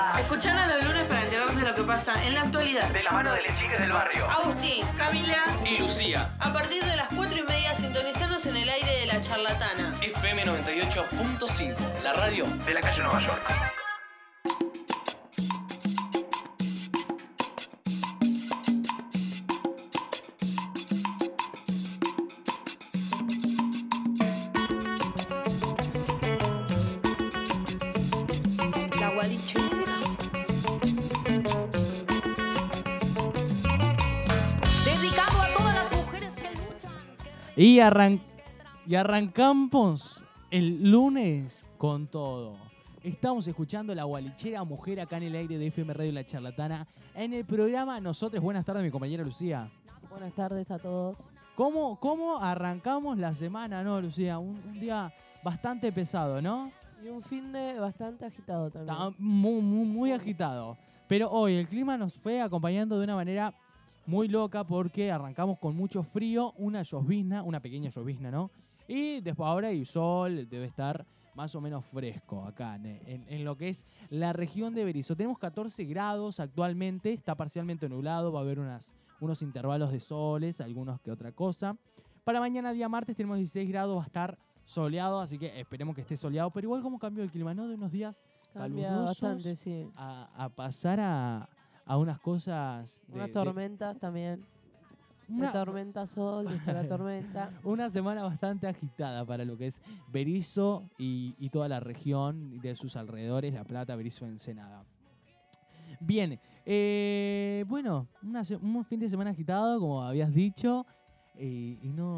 Escuchanos los lunes para enterarnos de lo que pasa en la actualidad. De la mano de las chicas del barrio. Agustín, Camila Y Lucía. A partir de las 4:30, sintonizanos en el aire de La Charlatana. FM 98.5. La radio de la calle Nueva York. Dedicado a todas las mujeres que luchan. Y arrancamos el lunes con todo. Estamos escuchando La Gualichera Mujer acá en el aire de FM Radio La Charlatana. En el programa Nosotros. Buenas tardes, mi compañera Lucía. Buenas tardes a todos. ¿Cómo arrancamos la semana, no, Lucía? Un día bastante pesado, ¿no? Y un fin de bastante agitado también. Está muy agitado. Pero hoy el clima nos fue acompañando de una manera muy loca porque arrancamos con mucho frío, una pequeña llovizna, ¿no? Y después ahora hay sol, debe estar más o menos fresco acá en lo que es la región de Berisso. Tenemos 14 grados actualmente, está parcialmente nublado, va a haber unos intervalos de soles, algunos que otra cosa. Para mañana, día martes, tenemos 16 grados, va a estar soleado, así que esperemos que esté soleado. Pero igual como cambió el clima, ¿no? De unos días Cambia calurosos bastante, sí. a pasar a unas cosas... Unas tormentas también. De tormenta sol, de sol a tormenta. Una semana bastante agitada para lo que es Berisso y toda la región de sus alrededores, La Plata, Berisso, Ensenada. Bien, bueno, un fin de semana agitado, como habías dicho, y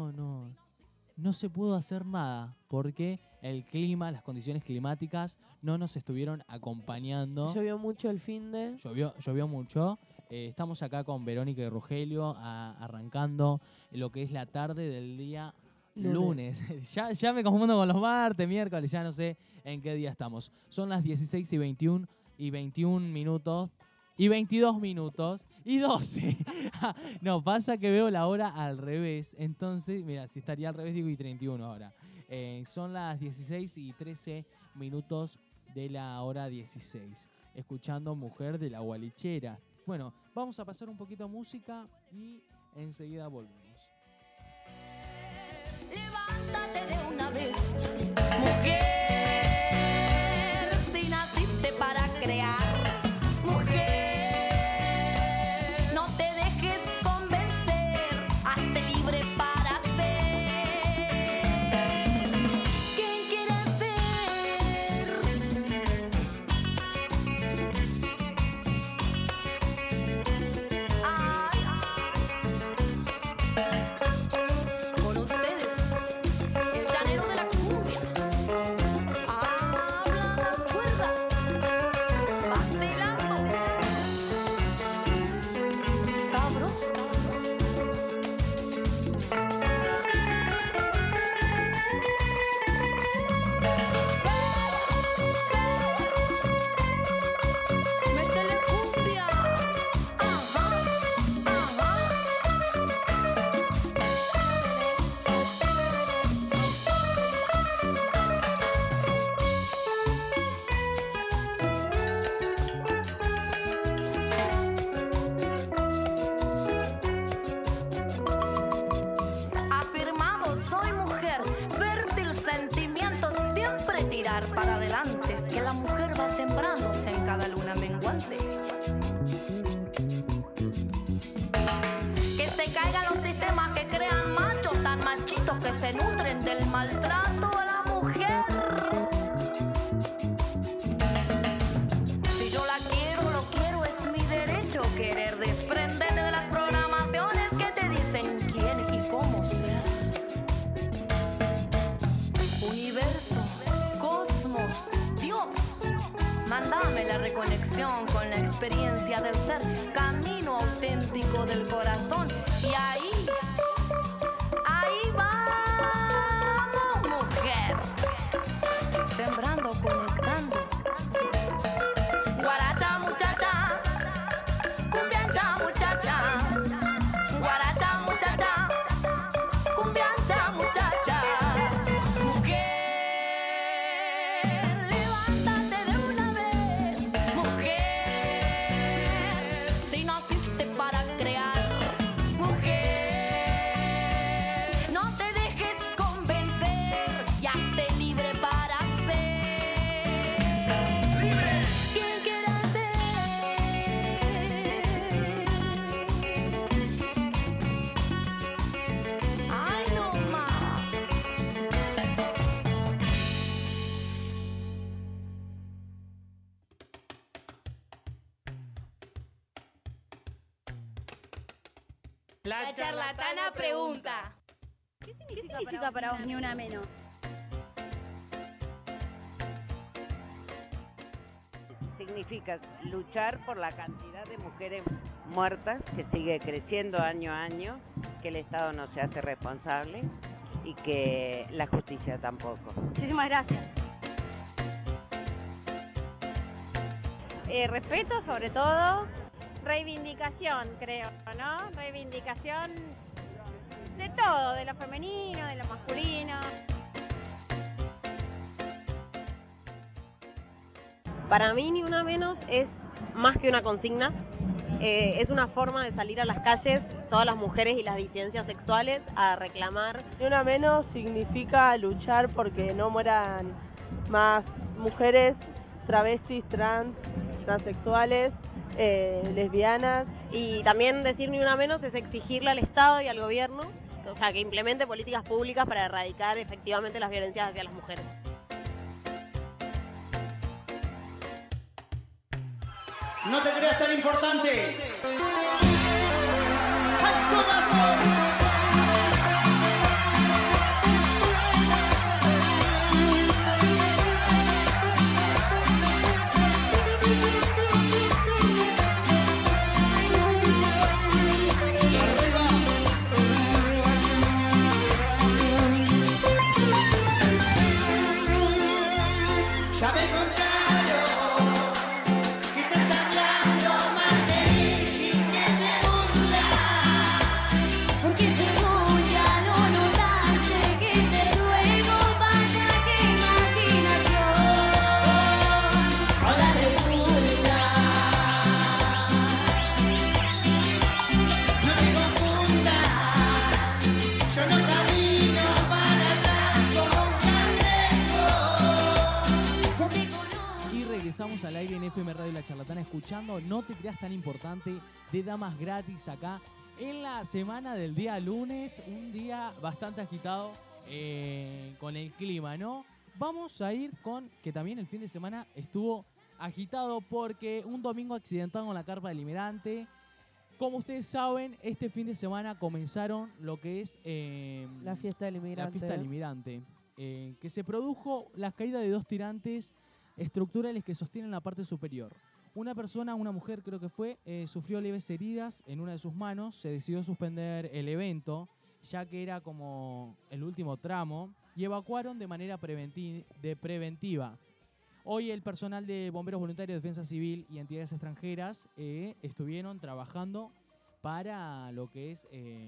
no se pudo hacer nada porque el clima, las condiciones climáticas no nos estuvieron acompañando. Llovió mucho el fin de... Llovió mucho. Estamos acá con Verónica y Rogelio arrancando lo que es la tarde del día lunes. Ya me confundo con los martes, miércoles, ya no sé en qué día estamos. Son las 16 y 21 minutos y 22 minutos y 12. No, pasa que veo la hora al revés. Entonces, mira, si estaría al revés digo y 31 ahora. Son las 16 y 13 minutos de la hora 16. Escuchando Mujer de La Gualichera. Bueno, vamos a pasar un poquito de música y enseguida volvemos. Levántate de una vez, mujer, si naciste para crear. Mujer, no te dejes convencer, hazte libre para ser quien quieras ser. Con ustedes, el llanero de la cumbia. Hablan las cuerdas, vacilando, sabroso. Métele cumbia. Ajá, ajá. Afirmado, soy mujer, fértil sentimiento, siempre tirar para adelante, es que la mujer va sembrándose en cada luna menguante. Que se caigan los sistemas que crean machos tan machitos que se nutren del maltrato a la mujer. Si yo la quiero, lo quiero, es mi derecho querer desprenderte de las programaciones que te dicen quién y cómo ser. Universo, cosmos, Dios, mándame la reconexión con la experiencia del ser, camino auténtico del corazón. Y ahí vamos, mujer, sembrando, conectando. Guaracha, muchacha, cumbiancha, muchacha. Guaracha, muchacha, cumbiancha, muchacha. Mujer, levántate de una vez. Mujer, La charlatana pregunta. ¿Qué significa para vos ni una menos? Significa luchar por la cantidad de mujeres muertas que sigue creciendo año a año, que el Estado no se hace responsable y que la justicia tampoco. Muchísimas gracias. Respeto sobre todo, reivindicación creo, ¿no? Reivindicación de todo, de lo femenino, de lo masculino. Para mí, ni una menos es más que una consigna. Es una forma de salir a las calles, todas las mujeres y las disidencias sexuales, a reclamar. Ni una menos significa luchar porque no mueran más mujeres, travestis, transexuales, lesbianas. Y también decir ni una menos es exigirle al Estado y al gobierno, o sea, que implemente políticas públicas para erradicar efectivamente las violencias hacia las mujeres. No te creas tan importante. ¡Al corazón! Ya me contaron que estás hablando mal de mí y que se burla. Porque según ya lo notaste, que te ruego vaya que imaginación ahora resulta. No te confundas, yo no camino para atrás como un cangrejo. Ya te conozco. Y regresamos al aire en FM Radio La Charlatana escuchando No te creas tan importante de Damas Gratis acá en la semana del día lunes, un día bastante agitado con el clima, ¿no? Vamos a ir con que también el fin de semana estuvo agitado porque un domingo accidentado en la carpa del inmigrante. Como ustedes saben, este fin de semana comenzaron lo que es La fiesta del inmigrante. la fiesta del inmigrante, que se produjo la caída de dos tirantes estructurales que sostienen la parte superior. Una persona, una mujer creo que fue, sufrió leves heridas en una de sus manos. Se decidió suspender el evento, ya que era como el último tramo, y evacuaron de manera preventiva. Hoy el personal de Bomberos Voluntarios, Defensa Civil y entidades extranjeras estuvieron trabajando para lo que es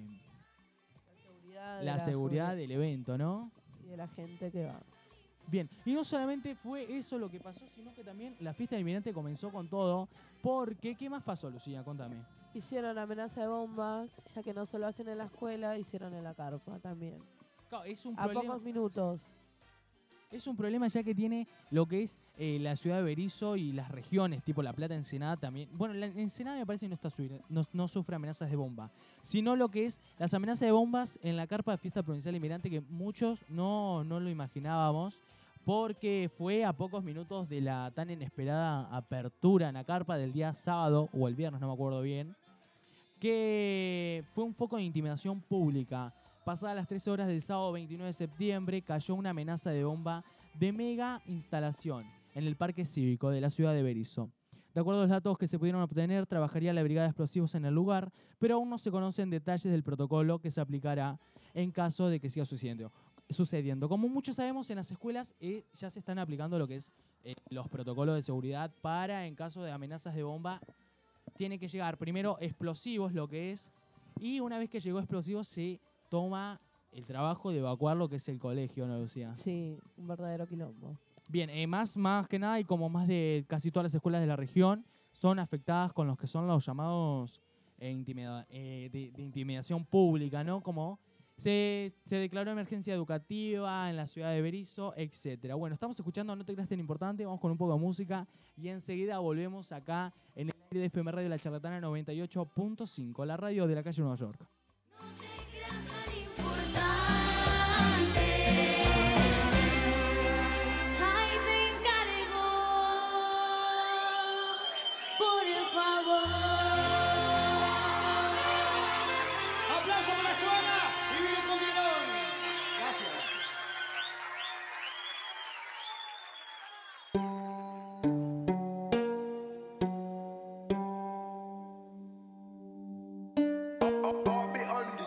la seguridad del evento, ¿no? Y de la gente que va. Bien, y no solamente fue eso lo que pasó, sino que también la fiesta del inmigrante comenzó con todo, porque ¿qué más pasó, Lucía? Contame. Hicieron amenaza de bomba, ya que no solo hacen en la escuela, hicieron en la carpa también. Claro, es un A problema, pocos minutos. es un problema ya que tiene lo que es la ciudad de Berisso y las regiones, tipo La Plata, Ensenada también. Bueno, la Ensenada me parece que no sufre amenazas de bomba, sino lo que es las amenazas de bombas en la carpa de fiesta provincial inmigrante, que muchos no lo imaginábamos, porque fue a pocos minutos de la tan inesperada apertura en la carpa del día sábado, o el viernes, no me acuerdo bien, que fue un foco de intimidación pública. Pasadas las 13 horas del sábado 29 de septiembre, cayó una amenaza de bomba de mega instalación en el Parque Cívico de la ciudad de Berisso. De acuerdo a los datos que se pudieron obtener, trabajaría la Brigada de Explosivos en el lugar, pero aún no se conocen detalles del protocolo que se aplicará en caso de que siga sucediendo. Como muchos sabemos, en las escuelas ya se están aplicando lo que es los protocolos de seguridad para, en caso de amenazas de bomba, tiene que llegar primero explosivos, lo que es, y una vez que llegó explosivos se toma el trabajo de evacuar lo que es el colegio, ¿no, Lucía? Sí, un verdadero quilombo. Bien, más que nada, y como más de casi todas las escuelas de la región son afectadas con los que son los llamados de intimidación pública, ¿no? Como se declaró emergencia educativa en la ciudad de Berisso, etcétera. Bueno, estamos escuchando No te creas tan importante, vamos con un poco de música y enseguida volvemos acá en el aire de FM Radio La Charlatana 98.5, la radio de la calle Nueva York.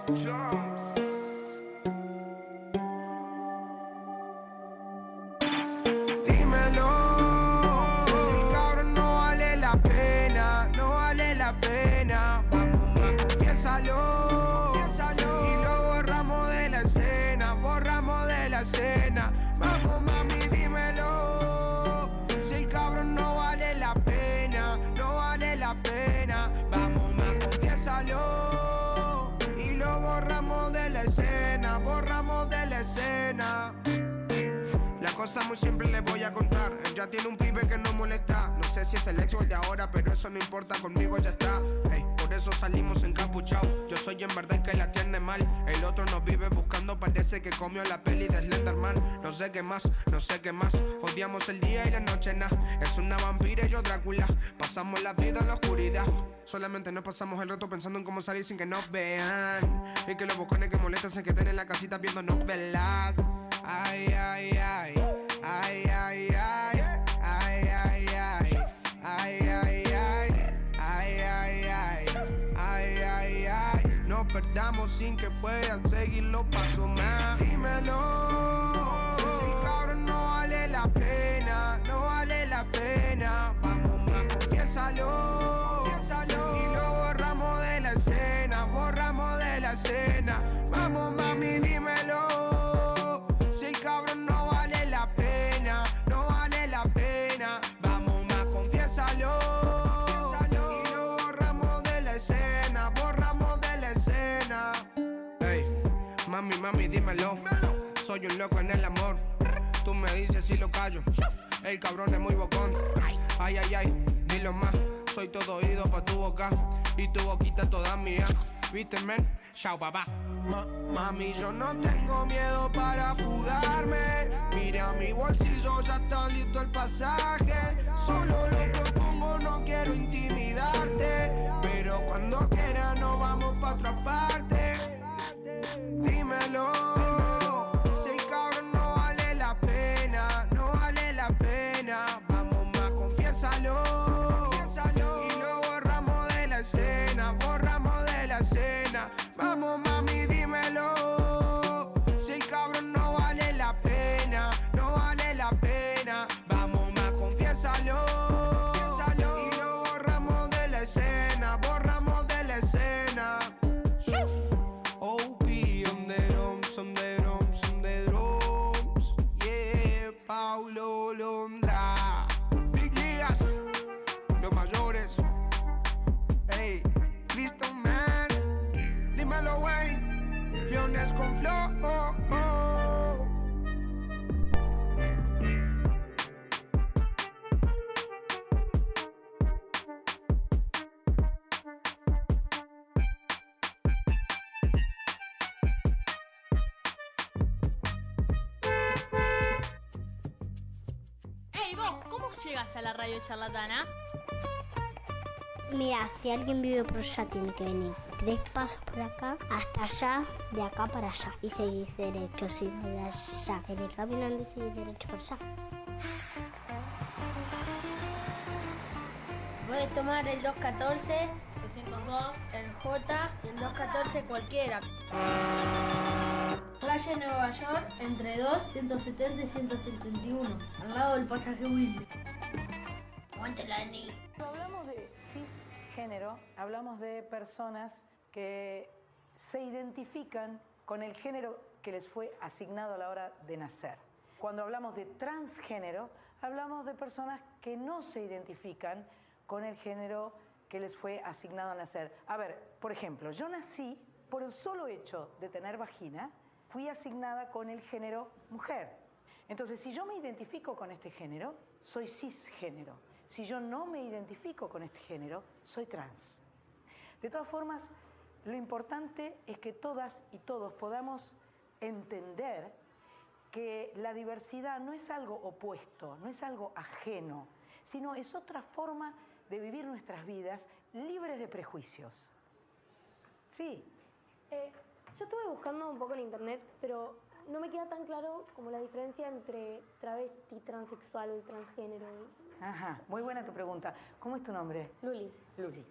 Dímelo, si el cabrón no vale la pena, no vale la pena. Vamos más, confiésalo, y lo borramos de la escena, borramos de la escena. Vamos mami, dímelo, si el cabrón no vale la pena, no vale la pena. Vamos más, confiésalo, y lo borramos de la escena, borramos de la escena. La cosa muy simple les voy a contar. Él ya tiene un pibe que no molesta. No sé si es el ex o el de ahora, pero eso no importa, conmigo ya está. Ey, por eso salimos encapuchados. Yo soy en verdad el que la tiene mal. El otro nos vive buscando, parece que comió la peli de Slenderman. No sé qué más, no sé qué más. Odiamos el día y la noche, nah. Es una vampira y yo Drácula. Pasamos la vida en la oscuridad. Solamente nos pasamos el rato pensando en cómo salir sin que nos vean. Y que los bocones que molestan se queden en la casita viendo novelas. Ay, ay, ay, ay, ay, ay, ay, ay, ay, ay, ay, ay, ay, ay, ay, ay. No perdamos sin que puedan seguir los pasos más. Dímelo, si el cabrón no vale la pena, no vale la pena. Vamos más, confiésalo, y lo borramos de la escena, borramos de la escena. Vamos mami, dímelo. Si el cabrón no vale la pena, no vale la pena. Vamos más, confiésalo, y lo borramos de la escena, borramos de la escena. Ey, mami, mami, dímelo. Soy un loco en el amor. Tú me dices si lo callo. El cabrón es muy bocón. Ay, ay, ay, dilo más. Soy todo oído pa' tu boca y tu boquita toda mía. ¿Viste, men? Chao, papá. Mami, yo no tengo miedo para fugarme. Mira mi bolsillo, ya está listo el pasaje. Solo lo propongo, no quiero intimidarte. Pero cuando quieras nos vamos pa' otra parte. Dímelo, si el cabrón no vale la pena, no vale la pena. Vamos más, confiésalo, y lo borramos de la escena, borramos de la escena. Vamos mami, dímelo, si el cabrón no vale la pena, no vale la pena. Vamos más, confiésalo, y lo borramos de la escena, borramos de la escena. OP on the drums, on the drums, on the drums. Yeah, Paulo Londra. Big Ligas, los mayores. Hey, listo man. Dímelo, Wayne, Leones con flow. Ey, vos, ¿cómo llegas a la radio charlatana? Mira, si alguien vive por allá tiene que venir 3 pasos por acá, hasta allá, de acá para allá. Y seguís derecho, si no de allá. Venís caminando y seguís derecho para allá. Puedes tomar el 214, 302, el J y el 214 cualquiera. Calle Nueva York, entre 2, 170 y 171, al lado del pasaje Wilde. Aguante la niña. Cuando hablamos de cisgénero, hablamos de personas que se identifican con el género que les fue asignado a la hora de nacer. Cuando hablamos de transgénero, hablamos de personas que no se identifican con el género que les fue asignado al nacer. A ver, por ejemplo, yo nací por el solo hecho de tener vagina, fui asignada con el género mujer. Entonces, si yo me identifico con este género, soy cisgénero. Si yo no me identifico con este género, soy trans. De todas formas, lo importante es que todas y todos podamos entender que la diversidad no es algo opuesto, no es algo ajeno, sino es otra forma de vivir nuestras vidas libres de prejuicios. Sí. Yo estuve buscando un poco en internet, pero no me queda tan claro como la diferencia entre travesti, transexual, transgénero. Ajá, muy buena tu pregunta. ¿Cómo es tu nombre? Luli. Luli.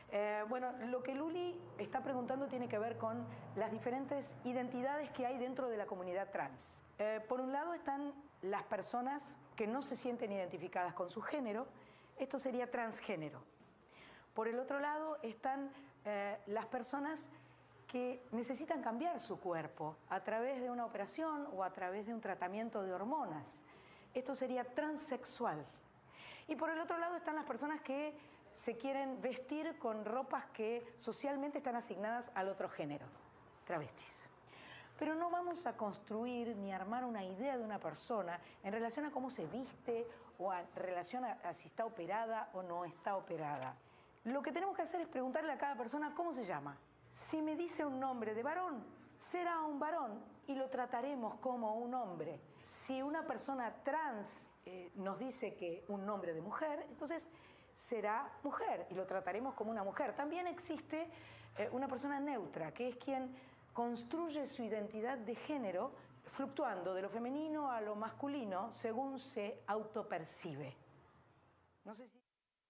Bueno, lo que Luli está preguntando tiene que ver con las diferentes identidades que hay dentro de la comunidad trans. Por un lado están las personas que no se sienten identificadas con su género, esto sería transgénero. Por el otro lado están las personas que necesitan cambiar su cuerpo a través de una operación o a través de un tratamiento de hormonas. Esto sería transexual. Y por el otro lado están las personas que se quieren vestir con ropas que socialmente están asignadas al otro género, travestis. Pero no vamos a construir ni armar una idea de una persona en relación a cómo se viste o en relación a si está operada o no está operada. Lo que tenemos que hacer es preguntarle a cada persona cómo se llama. Si me dice un nombre de varón, será un varón y lo trataremos como un hombre. Si una persona trans nos dice que un nombre de mujer, entonces será mujer y lo trataremos como una mujer. También existe una persona neutra, que es quien construye su identidad de género fluctuando de lo femenino a lo masculino según se autopercibe. No sé si...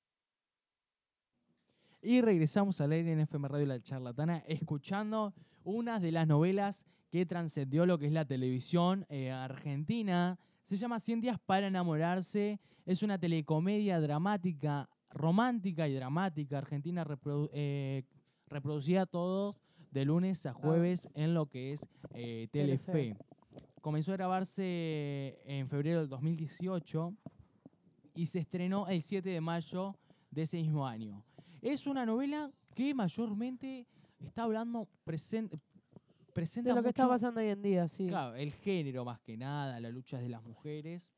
Y regresamos al aire en FM Radio La Charlatana, escuchando una de las novelas que trascendió lo que es la televisión argentina. Se llama 100 días para enamorarse. Es una telecomedia dramática, romántica y dramática argentina, reproducida todos de lunes a jueves en lo que es Telefe. Comenzó a grabarse en febrero del 2018 y se estrenó el 7 de mayo de ese mismo año. Es una novela que mayormente está hablando, presenta de lo que mucho, está pasando hoy en día, sí. Claro, el género más que nada, la lucha de las mujeres.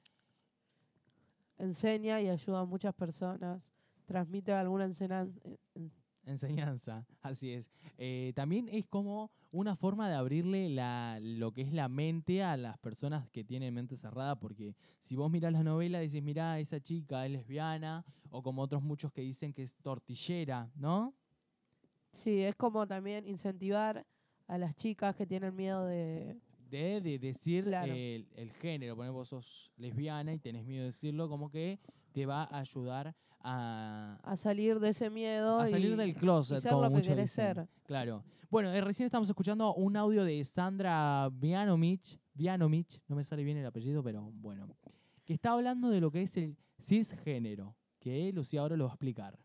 Enseña y ayuda a muchas personas, transmite alguna enseñanza, así es. También es como una forma de abrirle lo que es la mente a las personas que tienen mente cerrada, porque si vos mirás la novela dices, mirá, esa chica es lesbiana, o como otros muchos que dicen que es tortillera, ¿no? Sí, es como también incentivar a las chicas que tienen miedo de decir claro. el género. Por ejemplo, vos sos lesbiana y tenés miedo de decirlo, como que te va a ayudar a salir de ese miedo. A salir del closet, y ser como lo que muchos querés dicen. ser. Claro. Bueno, recién estamos escuchando un audio de Sandra Vianomich, no me sale bien el apellido, pero bueno, que está hablando de lo que es el cisgénero, que Lucía ahora lo va a explicar.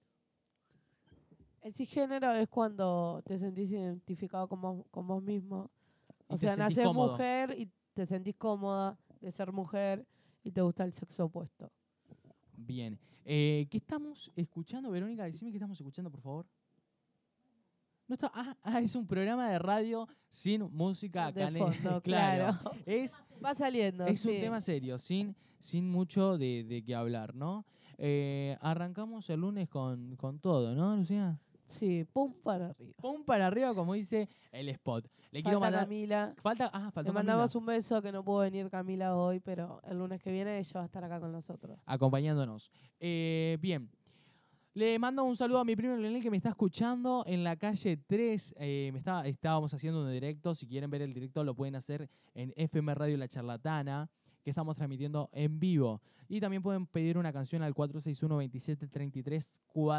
El cisgénero es cuando te sentís identificado con vos mismo. O sea, nacés cómodo. mujer y te sentís cómoda de ser mujer y te gusta el sexo opuesto. Bien. ¿Qué estamos escuchando, Verónica? Decime qué estamos escuchando, por favor. No está, es un programa de radio sin música de acá. Fondo, claro. Va saliendo. Es un tema serio, sin mucho de qué hablar, ¿no? Arrancamos el lunes con todo, ¿no, Lucía? Sí, pum para arriba. Pum para arriba, como dice el spot. Le quiero Falta mandar... Camila. Falta Le mandamos un beso, que no pudo venir Camila hoy, pero el lunes que viene ella va a estar acá con nosotros. Acompañándonos. Bien. Le mando un saludo a mi primo Leonel, que me está escuchando en la calle 3. Estábamos haciendo un directo. Si quieren ver el directo lo pueden hacer en FM Radio La Charlatana, que estamos transmitiendo en vivo. Y también pueden pedir una canción al 461-2733,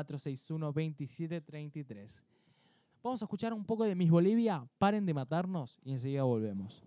461-2733. Vamos a escuchar un poco de Miss Bolivia, Paren de Matarnos, y enseguida volvemos.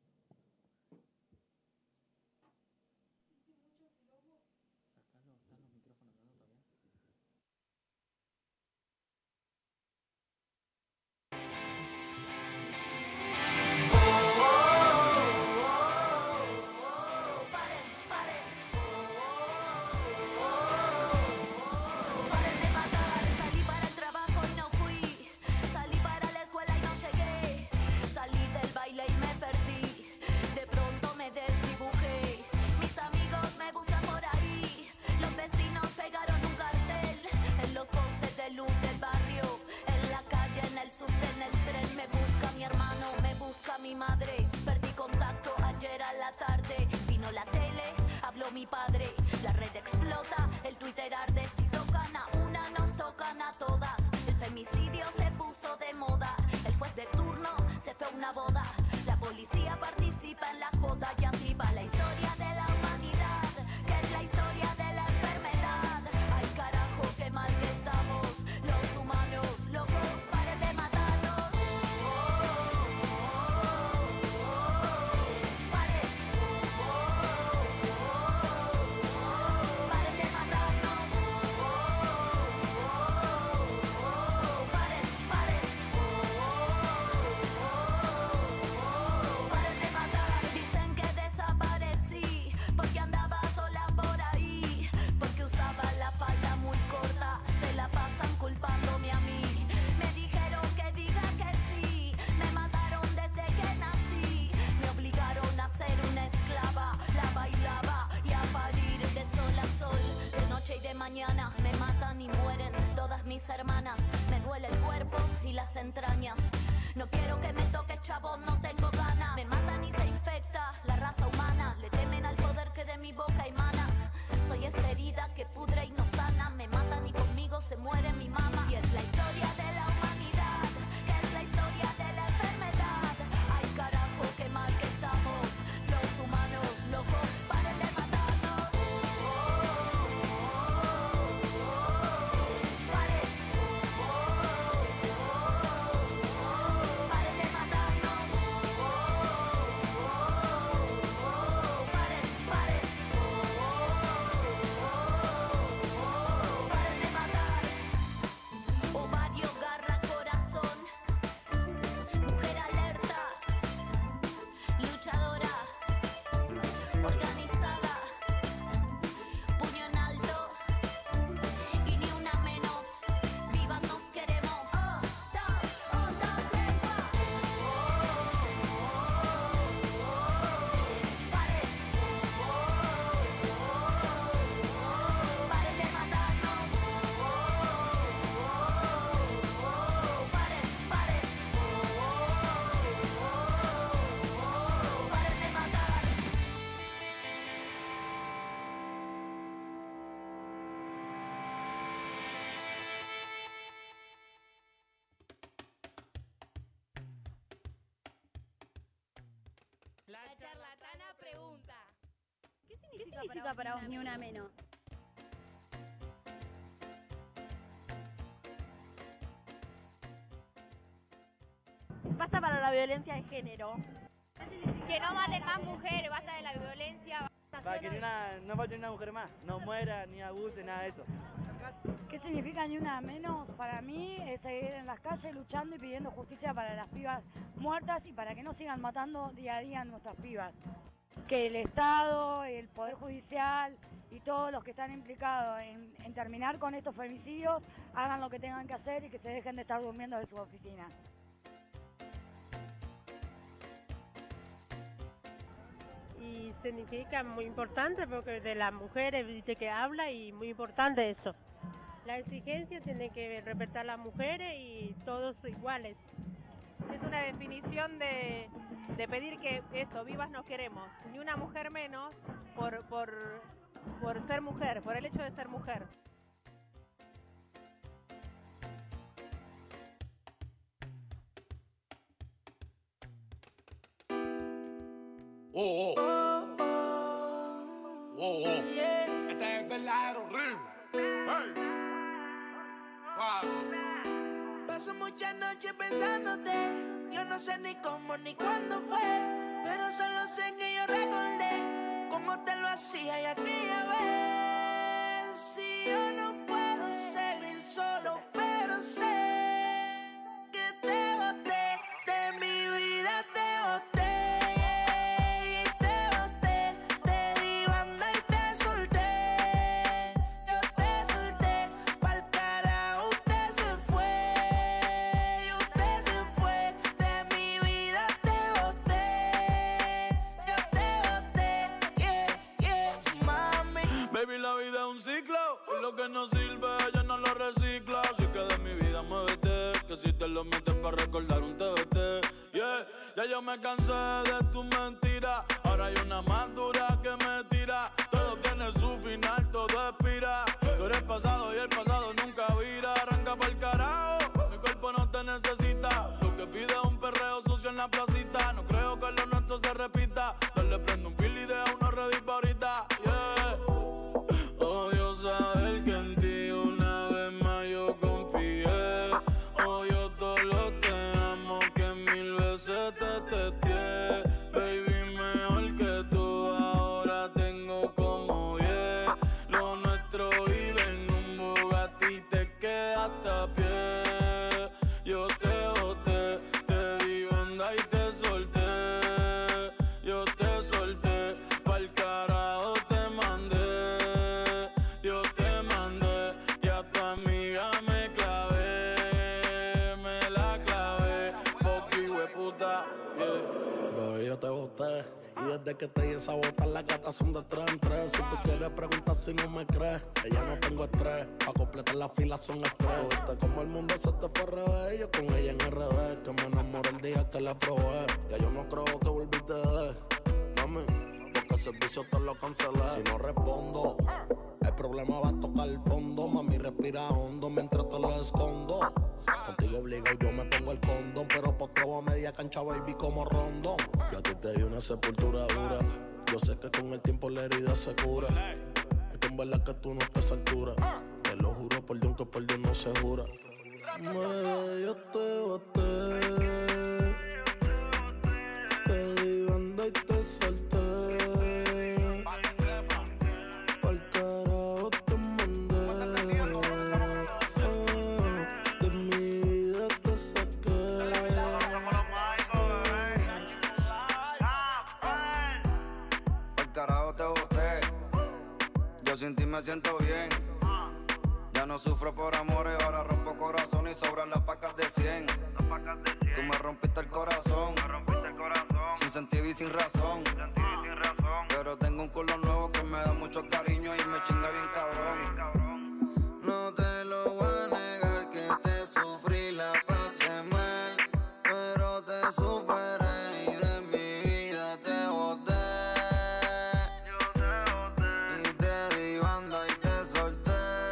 Mi madre, perdí contacto ayer a la tarde. Vino la tele, habló mi padre. La red explota, el Twitter arde. Si tocan a una, nos tocan a todas. El femicidio se puso de moda. El juez de turno se fue a una boda. La policía participa en la joda. Y así va la historia de la humanidad, que es la historia de la enfermedad. Ay carajo, qué mal que estamos. Los mañana me matan y mueren todas mis hermanas. Me duele el cuerpo y las entrañas. No quiero que me toque, chavo, no tengo ganas. Me matan y se infecta la raza humana. Le temen al poder que de mi boca emana. Soy esta herida que pudre y no sana. Me matan y conmigo se muere mi mamá. Y es la historia de la humanidad, que es la historia de la enfermedad. Ay carajo, qué mal que estamos los humanos locos. Paren de matarnos. Paren. Paren de matarnos. Paren, paren. Paren de matar. Ovario, garra, corazón. Mujer alerta. Luchadora. Organizada. Puño en alto. Y ni una menos. Vivas nos queremos. Paren. Paren de matarnos. Paren, paren. Paren de matar. La charlatana pregunta. ¿Qué significa para vos ni una menos? Basta para la violencia de género. Que no maten más mujeres, basta de la violencia. Para que no falte una mujer más, no muera ni abuse, nada de eso. ¿Qué significa ni una menos? Para mí es seguir en las calles luchando y pidiendo justicia para las pibas muertas y para que no sigan matando día a día a nuestras pibas. Que el Estado, el Poder Judicial y todos los que están implicados en terminar con estos femicidios hagan lo que tengan que hacer y que se dejen de estar durmiendo de sus oficinas. Y significa muy importante porque de las mujeres viste que habla y muy importante eso. La exigencia tiene que respetar a las mujeres y todos iguales. Es una definición de pedir que eso, vivas nos queremos, ni una mujer menos por ser mujer, por el hecho de ser mujer. Oh, oh. Oh, oh. Este es el verdadero ritmo. Hey. Suave. Paso muchas noches pensándote. Yo no sé ni cómo ni cuándo fue, pero solo sé que yo recordé cómo te lo hacía y aquella vez. Si yo no puedo seguir solo, pero sé que te boté, de mi vida te boté. Lo que no sirve, ella no lo recicla. Así que de mi vida muévete, que si te lo metes para recordar un TBT. Yeah, ya yo me cansé de tus mentiras. Ahora hay una más dura que me tira. Todo tiene su final, todo expira. Tú eres pasado y el pasado nunca vira. Arranca pa'l carajo, mi cuerpo no te necesita. Lo que pide es un perreo sucio en la placita. No creo que lo nuestro se repita. Dale, prendo un fil y deja uno ready pa' ahorita. Yeah. Odio saber que en ti una vez más yo confié. Odio todo lo te amo que mil veces te testé. Baby, mejor que tú ahora tengo como 10. Lo nuestro vive en un Bugatti, te quedaste a pie. Yo te boté, te di banda y te solté. Yo te solté, pa'l carajo te mandé. Yo te mandé y a tu amiga me clavé, me la clavé. Fuck you, hueputa, yeah. Baby, yo te boté, desde que te di esa bota, las gatas son de 3 en 3. Si tú quieres preguntar si no me crees, que ya no tengo estrés. Pa' completar la fila son express. Viste como el mundo se te fue al revés. Yo con ella en RD, que me enamoré el día que la probé. Ya yo no creo que volviste de mami, porque el servicio te lo cancelé. Si no respondo, el problema va a tocar el fondo. Mami, respira hondo mientras te lo escondo. Contigo obligado yo me pongo el condón, pero posteo a media cancha, baby, como Rondón. Yo a ti te di una sepultura dura. Yo sé que con el tiempo la herida se cura. Es que en verdad que tú no estás a esa altura. Te lo juro por Dios que por Dios no se jura. Yo te boté, te di banda y te solté. Pa'l carajo te mandé. De mi vida te saqué. Pa'l carajo te boté. Yo sin ti me siento bien. Ya no sufro por amores, ahora rompo corazón y sobran las pacas de 100. Tú me rompiste el corazón, sin sentido y sin razón. Pero tengo un culo nuevo que me da mucho cariño y me chinga bien cabrón. No te lo voy a negar que te sufrí, la pasé mal, pero te superé y de mi vida te boté. Y te di banda y te solté.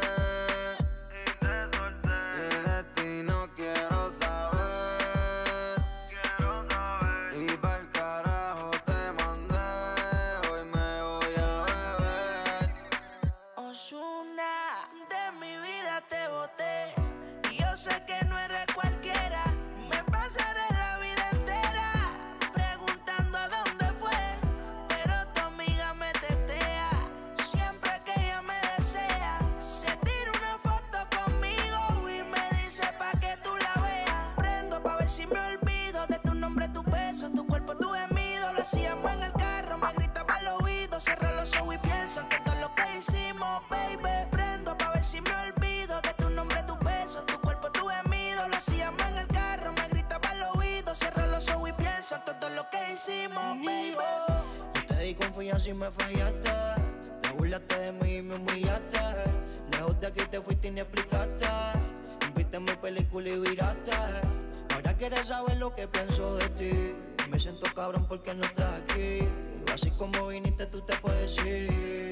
Y de ti no quiero saber. Y pa'l carajo te mandé. Hoy me voy a beber. Ozuna, de mi vida te boté. Y yo sé que no eres cualquiera. Me pasaré la vida entera preguntando a dónde fue, pero tu amiga me tetea. Siempre que ella me desea, se tira una foto conmigo y me dice pa' que tú la veas. Prendo pa' ver si me olvido de tu nombre, tu beso, tu cuerpo, tu gemido. Lo hacíamos en el carro, me gritaba al oído. Cierro los ojos y pienso en todo lo que hicimos, baby. Prendo pa' ver si me olvido de tu nombre, tu beso, tu cuerpo, tu gemido. Lo hacíamos en el carro, me gritaba al oído. Cierro los ojos y pienso en todo lo que hicimos, baby. Yo te di confianza y me fallaste. Te burlaste de mí y me humillaste. Lejos de aquí te fuiste y ni explicaste. Viste mi película y viraste. Ahora quieres saber lo que pienso de ti. Me siento cabrón porque no estás aquí. Así como viniste tú te puedes ir.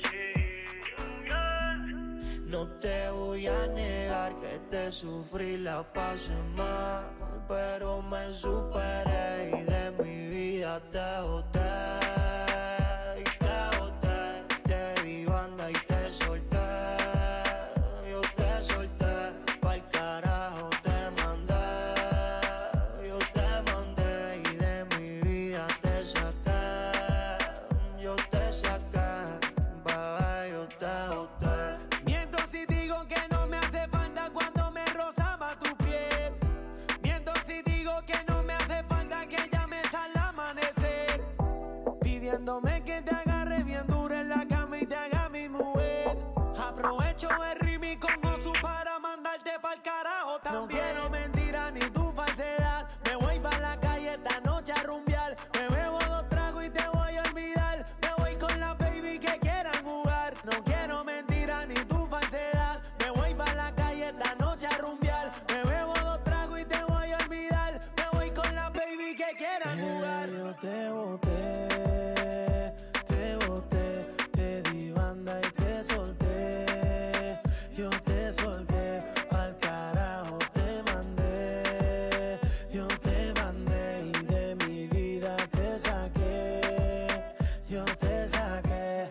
No te voy a negar que te sufrí, la pasé mal, pero me superé y de mi vida te boté. Y te boté, te di banda y te solté. Yo te solté, pa'l carajo te mandé. Yo te mandé y de mi vida te saqué. Yo te saqué, bebé, yo te boté. Miento si digo que no me hace falta cuando me rozaba tu piel. Miento si digo que no me hace falta que llames al amanecer, pidiéndome que te agarre bien duro en la cama y te haga mi mujer. Aprovecho el remix con Osu para mandarte pa'l carajo también. No quiero mentira ni tu falsedad. Me voy pa' la calle esta noche a rumbear. Me bebo 2 tragos y te voy a olvidar. Me voy con la baby que quieran jugar. No quiero mentira ni tu falsedad. Me voy pa' la calle esta noche a rumbear. Me bebo 2 tragos y te voy a olvidar. Me voy con la baby que quieran jugar. Yo te boté, te di banda y te solté. Yo te solté, pa'l carajo te mandé. Yo te mandé y de mi vida te saqué. Yo te saqué.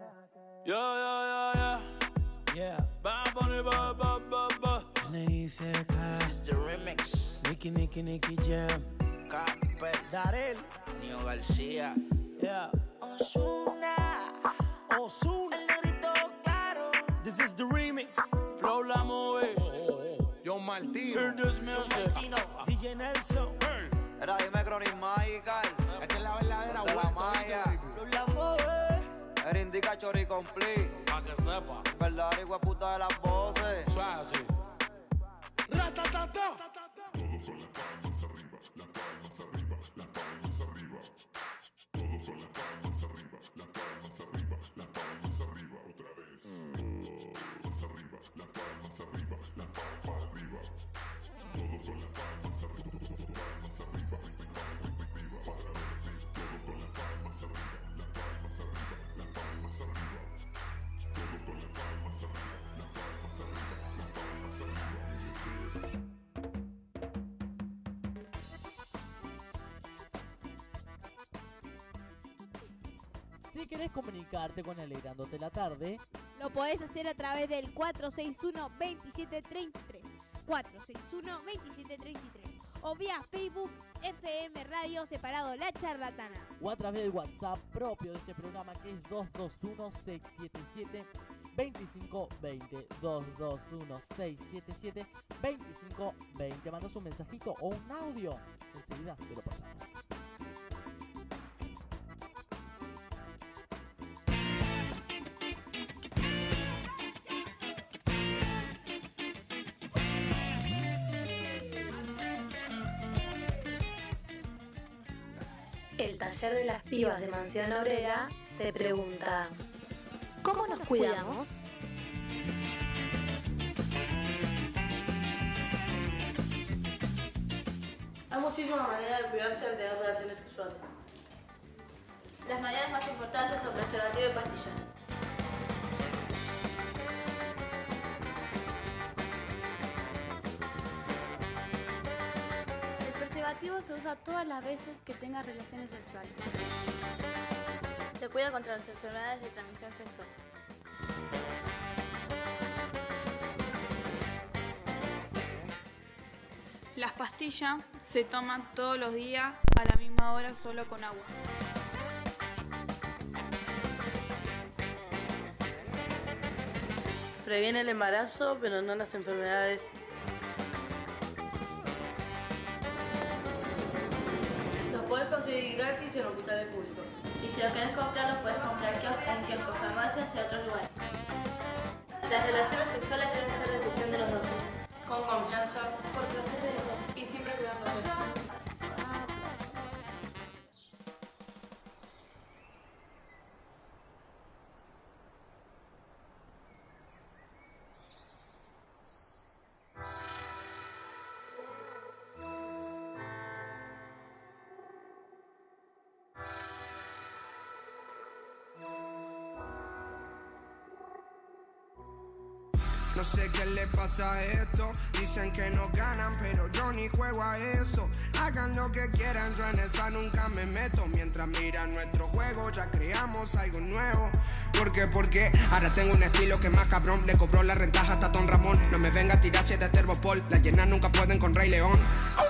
Yeah. Bad Bunny, ba, ba, ba, ba. N.I.C.K. This is the remix. Nicky Jam. Capel, Darel. Nio García. Yeah. Ozuna, el negrito claro. This is the remix. Flow la movie. Yo Martino. Hear this music. DJ Nelson. Era dime Chronic Magical. Esta es la verdadera de la vuelta, malla. baby. La mueve. Era indica Chori Complete. Pa' que sepa. Verdadera hueputa de las voces. Suave así. Ratatata. Todos con las palmas arriba, las palmas arriba, las palmas arriba. Todos Si querés comunicarte con Alegrándote la Tarde, lo podés hacer a través del 461-2733, 461-2733, o vía Facebook FM Radio separado La Charlatana, o a través del WhatsApp propio de este programa, que es 221-677-2520, 221-677-2520. Mandas un mensajito o un audio, enseguida te lo pasamos. El taller de las pibas de Mansión Obrera se pregunta: ¿cómo nos cuidamos? Hay muchísimas maneras de cuidarse al tener relaciones sexuales. Las maneras más importantes son preservativo y pastillas. El preservativo se usa todas las veces que tengas relaciones sexuales. Te cuida contra las enfermedades de transmisión sexual. Las pastillas se toman todos los días a la misma hora, solo con agua. Previene el embarazo, pero no las enfermedades. Los podés conseguir gratis en hospitales públicos. Y si lo querés comprar, los podés comprar en kioscos, farmacias y otros lugares. Las relaciones sexuales deben ser decisión de los dos. Con confianza, por placer de los dos y siempre cuidándose. No sé qué le pasa a esto. Dicen que no ganan, pero yo ni juego a eso. Hagan lo que quieran, yo en esa nunca me meto. Mientras miran nuestro juego, ya creamos algo nuevo. ¿Por qué? Porque ahora tengo un estilo que más cabrón. Le cobró la rentaja hasta Don Ramón. No me venga a tirar 7 Terbopol. Las llenas nunca pueden con Rey León.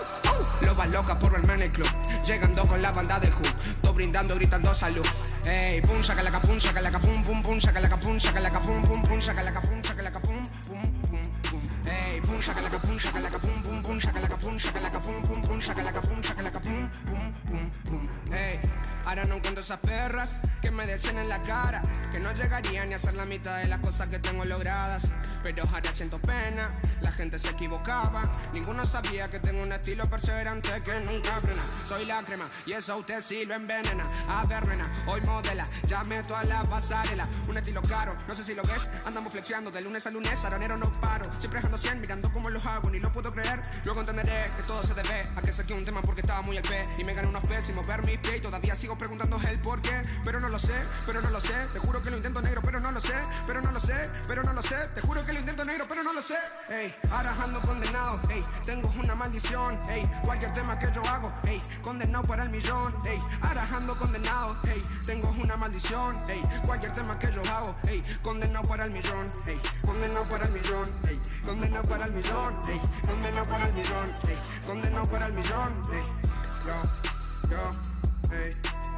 Lobas locas por verme en el club. Llegando con la banda del Who. Todo brindando, gritando salud. Ey, pum, shakalaka pum, shakalaka pum, pum, pum, shakalaka pum, shakalaka pum, pum, pum, shakalaka pum, shakalaka pum, pum, pum, pum. Ey, pum, shakalaka pum, pum, pum, shakalaka pum, shakalaka pum, pum, pum, shakalaka pum, pum, pum, pum. Ey, ahora no encuentro esas perras que me decían en la cara que no llegarían ni a hacer la mitad de las cosas que tengo logradas. Pero ahora siento pena, la gente se equivocaba. Ninguno sabía que tengo un estilo perseverante que nunca frena. Soy la crema y eso a usted sí lo envenena. A ver, nena, hoy modela, ya meto a la pasarela. Un estilo caro, no sé si lo ves. Andamos flexiando de lunes a lunes, aranero no paro. Siempre dejando 100, mirando cómo los hago, ni lo puedo creer. Luego entenderé que todo se debe a que saqué un tema porque estaba muy al pe. Y me gané unos pésimos ver mis pies y todavía sigo preguntando el por qué. Pero no lo sé, pero no lo sé. Te juro que lo intento negro, pero no lo sé. Pero no lo sé, pero no lo sé. Te juro que lo intento negro, pero no lo sé. Ey, ahora ando condenado. Ey, tengo una maldición. Ey, cualquier tema que yo hago. Ey, condenado para el millón. Ey, ahora ando condenado. Ey, tengo una maldición. Ey, cualquier tema que yo hago. Ey, condenado para el millón. Ey, condenado para el millón. Ey, condenado para el millón. Ey, condenado para el millón. Ey, condenado para el millón. Ey, yo, ey,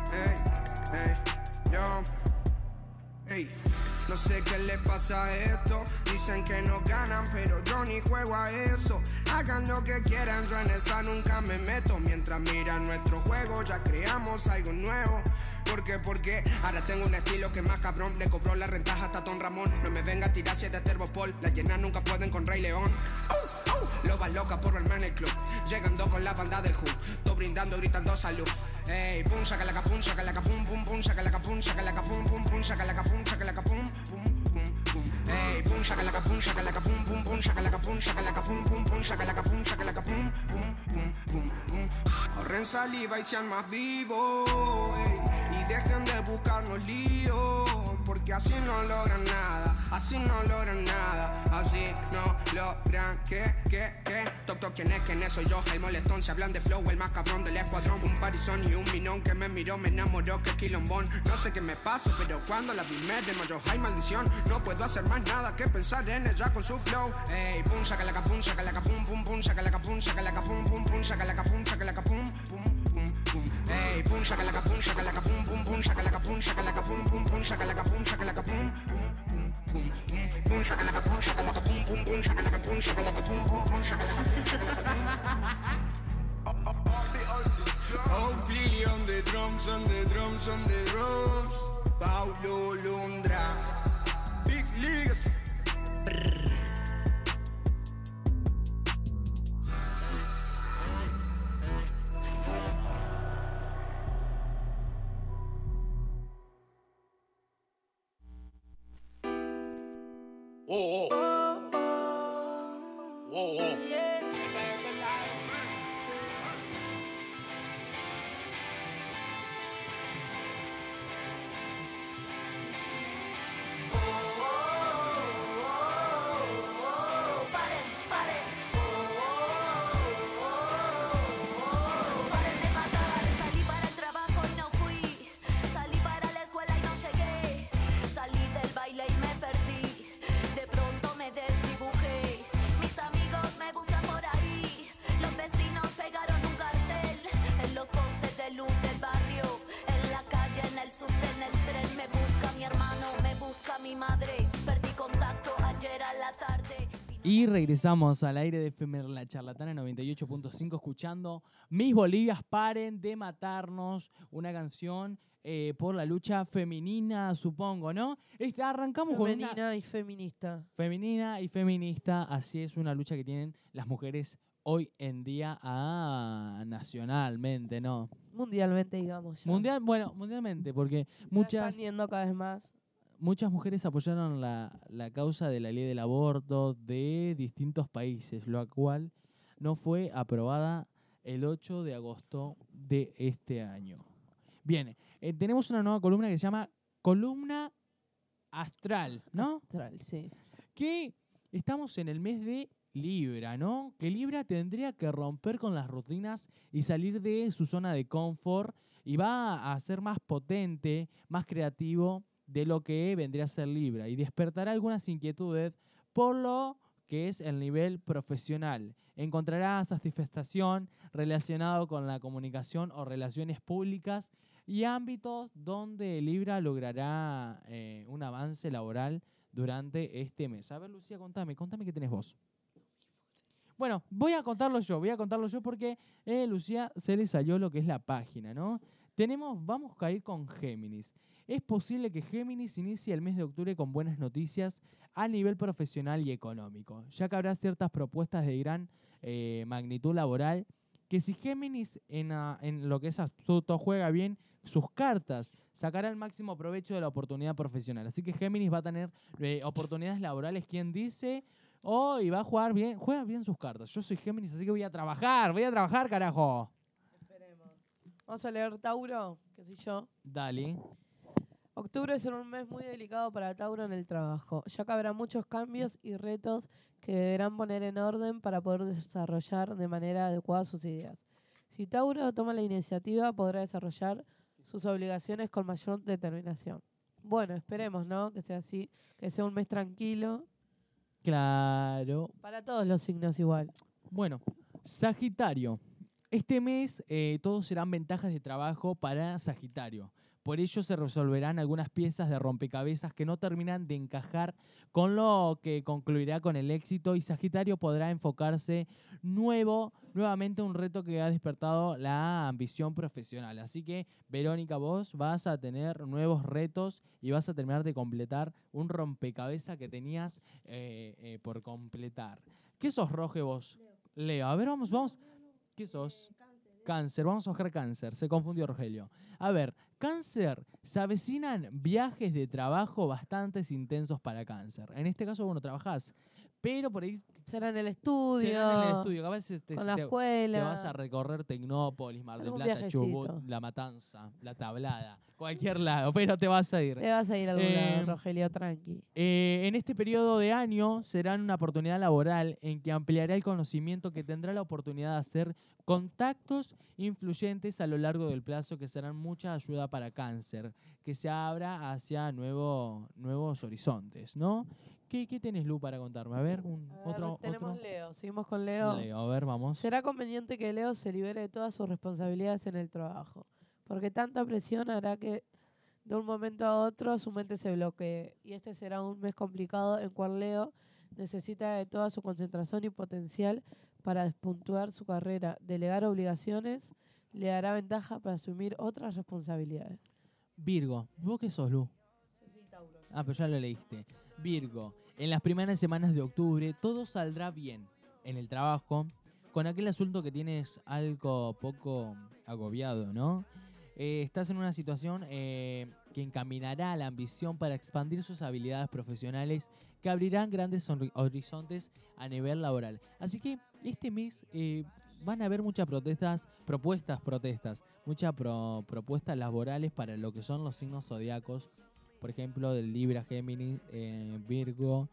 yo. Ey, no sé qué le pasa a esto. Dicen que no ganan, pero yo ni juego a eso. Hagan lo que quieran, yo en esa nunca me meto. Mientras miran nuestro juego, ya creamos algo nuevo. ¿Por qué? Porque ahora tengo un estilo que más cabrón. Le cobró la rentaja hasta Don Ramón. No me venga a tirar 7 Terbopol. Las llenas nunca pueden con Rey León. Loba loca por verme en el club. Llegando con la banda del Who. Todo brindando, gritando salud. Ey, pum, saca la capum, saca la capum, pum, pum, saca la capum, saca la capum, pum, pum, saca la capum, saca la capum, pum, pum, pum. Ey, pum, saca la capum, pum, pum, saca la capum, pum, pum, saca la capum, pum, pum, pum, pum. Ahorren saliva y sean más vivos, ey, y dejen de buscarnos líos, porque así no logran nada, así no logran nada, así no logran que. Toc toc, ¿quién es? Soy yo, el molestón. Se hablan de flow, el más cabrón del escuadrón. Un parizón y un minón que me miró, me enamoró, que quilombón. No sé qué me pasó, pero cuando la vi me desmayó. Hay maldición, no puedo hacer más nada que pensar en ella con su flow. Ey, pum, saca la capum, pum, pum, saca la capum, pum, pum, saca la capum, pum, pum, pum. Ey, pum, saca la capum, pum, pum, saca la capum, pum, pum, saca la capum, pum, pum, pum, pum, saca la capum, pum, pum, saca la capum, pum, pum, saca la capum. Hopefully on the drums, on the drums, on the drums. Paulo Londra, Big Leagues. Oh, oh. Oh, oh. Y regresamos al aire de FM La Charlatana 98.5 escuchando Mis Bolivias Paren de Matarnos, una canción por la lucha femenina, supongo, ¿no? Arrancamos con una... Femenina y feminista. Femenina y feminista, así es una lucha que tienen las mujeres hoy en día nacionalmente, ¿no? Mundialmente, digamos. Ya. Mundialmente, porque Se va expandiendo cada vez más. muchas mujeres apoyaron la causa de la ley del aborto de distintos países, lo cual no fue aprobada el 8 de agosto de este año. Bien, tenemos una nueva columna que se llama Columna Astral, ¿no? Astral, sí. Que estamos en el mes de Libra, ¿no? Que Libra tendría que romper con las rutinas y salir de su zona de confort y va a ser más potente, más creativo de lo que vendría a ser Libra y despertará algunas inquietudes por lo que es el nivel profesional. Encontrará satisfacción relacionado con la comunicación o relaciones públicas y ámbitos donde Libra logrará un avance laboral durante este mes. A ver, Lucía, contame qué tenés vos. Bueno, voy a contarlo yo porque Lucía se le salió lo que es la página, ¿no? Vamos a ir con Géminis. Es posible que Géminis inicie el mes de octubre con buenas noticias a nivel profesional y económico, ya que habrá ciertas propuestas de gran magnitud laboral que si Géminis en lo que es astuto juega bien sus cartas, sacará el máximo provecho de la oportunidad profesional. Así que Géminis va a tener oportunidades laborales, quien dice, y va a jugar bien, juega bien sus cartas. Yo soy Géminis, así que voy a trabajar, carajo. Esperemos. Vamos a leer Tauro, qué sé yo. Dale. Octubre será un mes muy delicado para Tauro en el trabajo, ya que habrá muchos cambios y retos que deberán poner en orden para poder desarrollar de manera adecuada sus ideas. Si Tauro toma la iniciativa, podrá desarrollar sus obligaciones con mayor determinación. Bueno, esperemos, ¿no? Que sea así, que sea un mes tranquilo. Claro. Para todos los signos igual. Bueno, Sagitario. Este mes todos serán ventajas de trabajo para Sagitario. Por ello se resolverán algunas piezas de rompecabezas que no terminan de encajar, con lo que concluirá con el éxito, y Sagitario podrá enfocarse nuevamente un reto que ha despertado la ambición profesional. Así que, Verónica, vos vas a tener nuevos retos y vas a terminar de completar un rompecabezas que tenías por completar. ¿Qué sos, Roge, vos? Leo. A ver, vamos. ¿Qué sos? Cáncer. Vamos a buscar Cáncer. Se confundió Rogelio. A ver, Cáncer, se avecinan viajes de trabajo bastante intensos para Cáncer. En este caso, bueno, trabajás, pero por ahí... Será en el estudio. Será en el estudio. Capaz con la escuela. Te vas a recorrer Tecnópolis, Mar del Algún Plata, viajecito. Chubut, La Matanza, La Tablada, cualquier lado, pero te vas a ir. Te vas a ir a algún lado, Rogelio, tranqui. En este periodo de año será una oportunidad laboral en que ampliará el conocimiento, que tendrá la oportunidad de hacer contactos influyentes a lo largo del plazo, que serán mucha ayuda para Cáncer, que se abra hacia nuevos horizontes, ¿no? ¿Qué tenés, Lu, para contarme? A ver, tenemos Leo. Seguimos con Leo. Leo, a ver, vamos. Será conveniente que Leo se libere de todas sus responsabilidades en el trabajo, porque tanta presión hará que de un momento a otro su mente se bloquee, y este será un mes complicado en cual Leo necesita de toda su concentración y potencial para despuntuar su carrera. Delegar obligaciones le dará ventaja para asumir otras responsabilidades. Virgo, ¿vos qué sos, Lu? Ah, pero ya lo leíste. Virgo, en las primeras semanas de octubre todo saldrá bien en el trabajo, con aquel asunto que tienes algo poco agobiado, ¿no? Estás en una situación que encaminará a la ambición para expandir sus habilidades profesionales, que abrirán grandes horizontes a nivel laboral. Así que este mes van a haber muchas propuestas, muchas propuestas laborales para lo que son los signos zodiacos, por ejemplo, del Libra, Géminis, Virgo.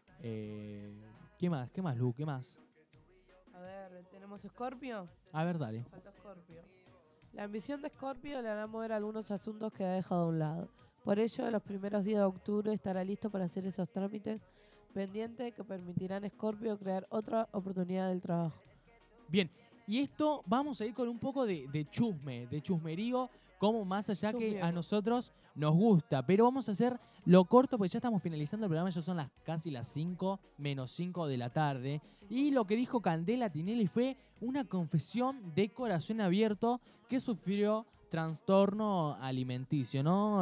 ¿Qué más, Lu? ¿Qué más? A ver, ¿tenemos Escorpio? A ver, dale. Falta Escorpio. La ambición de Escorpio le hará mover algunos asuntos que ha dejado a un lado. Por ello, los primeros días de octubre estará listo para hacer esos trámites pendientes que permitirán a Escorpio crear otra oportunidad del trabajo. Bien, y esto vamos a ir con un poco de chusmerío, como más allá que a nosotros nos gusta. Pero vamos a hacer lo corto, porque ya estamos finalizando el programa, ya son casi las 5 menos 5 de la tarde. Y lo que dijo Candela Tinelli fue una confesión de corazón abierto que sufrió trastorno alimenticio, ¿no?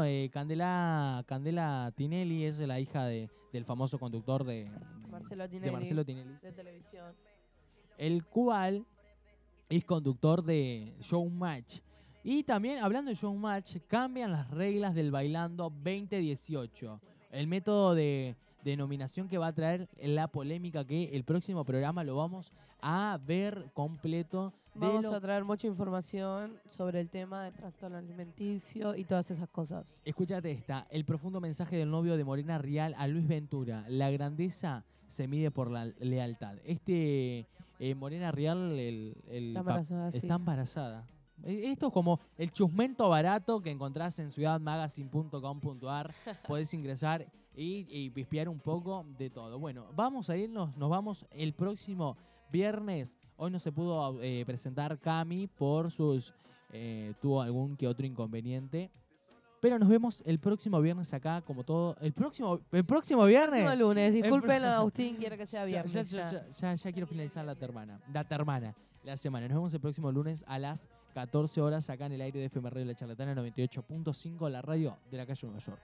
Candela Tinelli es la hija del famoso conductor de Marcelo Tinelli, de televisión, el cual es conductor de Showmatch. Y también, hablando de Showmatch, cambian las reglas del Bailando 2018. El método de nominación que va a traer la polémica, que el próximo programa lo vamos a ver completo. Vamos a traer mucha información sobre el tema del trastorno alimenticio y todas esas cosas. Escúchate esta. El profundo mensaje del novio de Morena Rial a Luis Ventura. La grandeza se mide por la lealtad. Morena Rial está embarazada. Esto es como el chusmento barato que encontrás en ciudadmagazine.com.ar. Podés ingresar y pispear un poco de todo. Bueno, vamos a irnos, nos vamos el próximo viernes. Hoy no se pudo presentar Cami por tuvo algún que otro inconveniente. Pero nos vemos el próximo viernes acá, como todo. ¿El próximo viernes? El próximo lunes. Disculpen, Agustín quiere que sea viernes. Ya quiero finalizar la semana. Nos vemos el próximo lunes a las 14 horas acá en el aire de FM Radio La Charlatana 98.5, la radio de la calle Nueva York.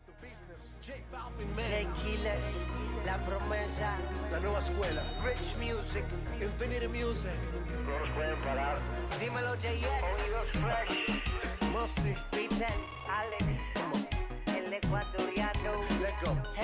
J-Killers, La Promesa, La Nueva Escuela, Rich Music, Infinity Music. No nos pueden parar. Dímelo, JX. Oídos Fresh, Musty, Peter, Alex, el ecuatoriano. Let's go.